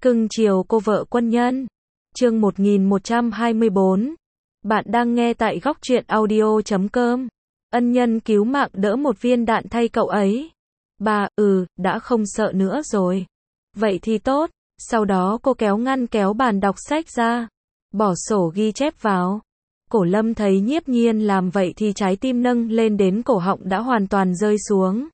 Cưng chiều cô vợ quân nhân. Chương 1124. Bạn đang nghe tại góc truyện audio.com. Ân nhân cứu mạng đỡ một viên đạn thay cậu ấy. Bà, đã không sợ nữa rồi. Vậy thì tốt. Sau đó cô kéo ngăn kéo bàn đọc sách ra. Bỏ sổ ghi chép vào. Cổ Lâm thấy Nhiếp Nhiên làm vậy thì trái tim nâng lên đến cổ họng đã hoàn toàn rơi xuống.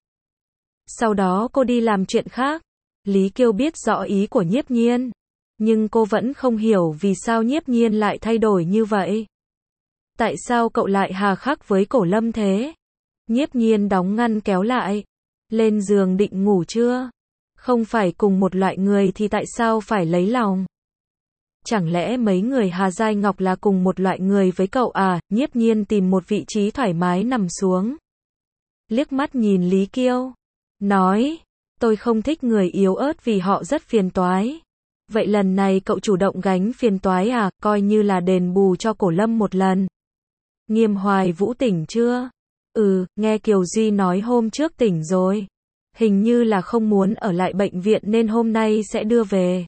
Sau đó cô đi làm chuyện khác. Lý Kiêu biết rõ ý của Nhiếp Nhiên. Nhưng cô vẫn không hiểu vì sao Nhiếp Nhiên lại thay đổi như vậy. Tại sao cậu lại hà khắc với Cổ Lâm thế? Nhiếp Nhiên đóng ngăn kéo lại. Lên giường định ngủ chưa? Không phải cùng một loại người thì tại sao phải lấy lòng? Chẳng lẽ mấy người Hà Giai Ngọc là cùng một loại người với cậu à? Nhiếp Nhiên tìm một vị trí thoải mái nằm xuống. Liếc mắt nhìn Lý Kiêu. Nói, tôi không thích người yếu ớt vì họ rất phiền toái. Vậy lần này cậu chủ động gánh phiền toái à? Coi như là đền bù cho Cổ Lâm một lần. Nghiêm Hoài Vũ tỉnh chưa? Nghe Kiều Duy nói hôm trước tỉnh rồi. Hình như là không muốn ở lại bệnh viện nên hôm nay sẽ đưa về.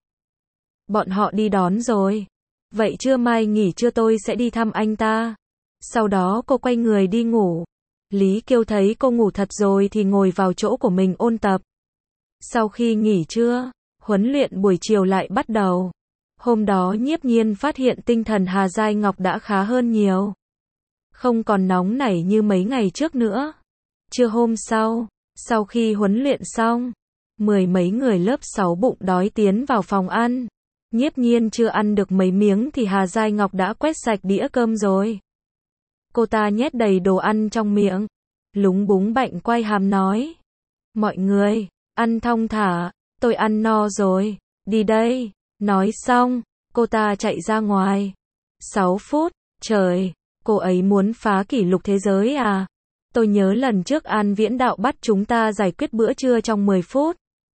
Bọn họ đi đón rồi. Vậy trưa mai nghỉ trưa tôi sẽ đi thăm anh ta. Sau đó cô quay người đi ngủ. Lý Kiêu thấy cô ngủ thật rồi thì ngồi vào chỗ của mình ôn tập. Sau khi nghỉ trưa, huấn luyện buổi chiều lại bắt đầu. Hôm đó Nhiếp Nhiên phát hiện tinh thần Hà Giai Ngọc đã khá hơn nhiều. Không còn nóng nảy như mấy ngày trước nữa. Trưa hôm sau, sau khi huấn luyện xong, mười mấy người lớp 6 bụng đói tiến vào phòng ăn. Nhiếp Nhiên chưa ăn được mấy miếng thì Hà Giai Ngọc đã quét sạch đĩa cơm rồi. Cô ta nhét đầy đồ ăn trong miệng. Lúng búng bạnh quay hàm nói. Mọi người, ăn thong thả, tôi ăn no rồi, đi đây. Nói xong, cô ta chạy ra ngoài. 6 phút, trời, cô ấy muốn phá kỷ lục thế giới à? Tôi nhớ lần trước An Viễn Đạo bắt chúng ta giải quyết bữa trưa trong 10 phút.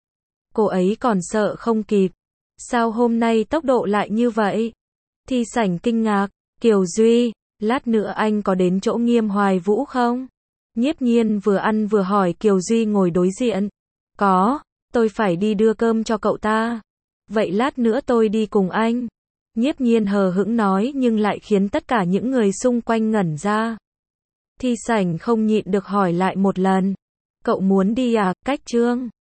Cô ấy còn sợ không kịp. Sao hôm nay tốc độ lại như vậy? Thi sảnh kinh ngạc, Kiều Duy, lát nữa anh có đến chỗ Nghiêm Hoài Vũ không? Nhiếp Nhiên vừa ăn vừa hỏi Kiều Duy ngồi đối diện. Có, tôi phải đi đưa cơm cho cậu ta. Vậy lát nữa tôi đi cùng anh. Nhiếp Nhiên hờ hững nói nhưng lại khiến tất cả những người xung quanh ngẩn ra. Thi sảnh không nhịn được hỏi lại một lần. Cậu muốn đi à? Cách Trương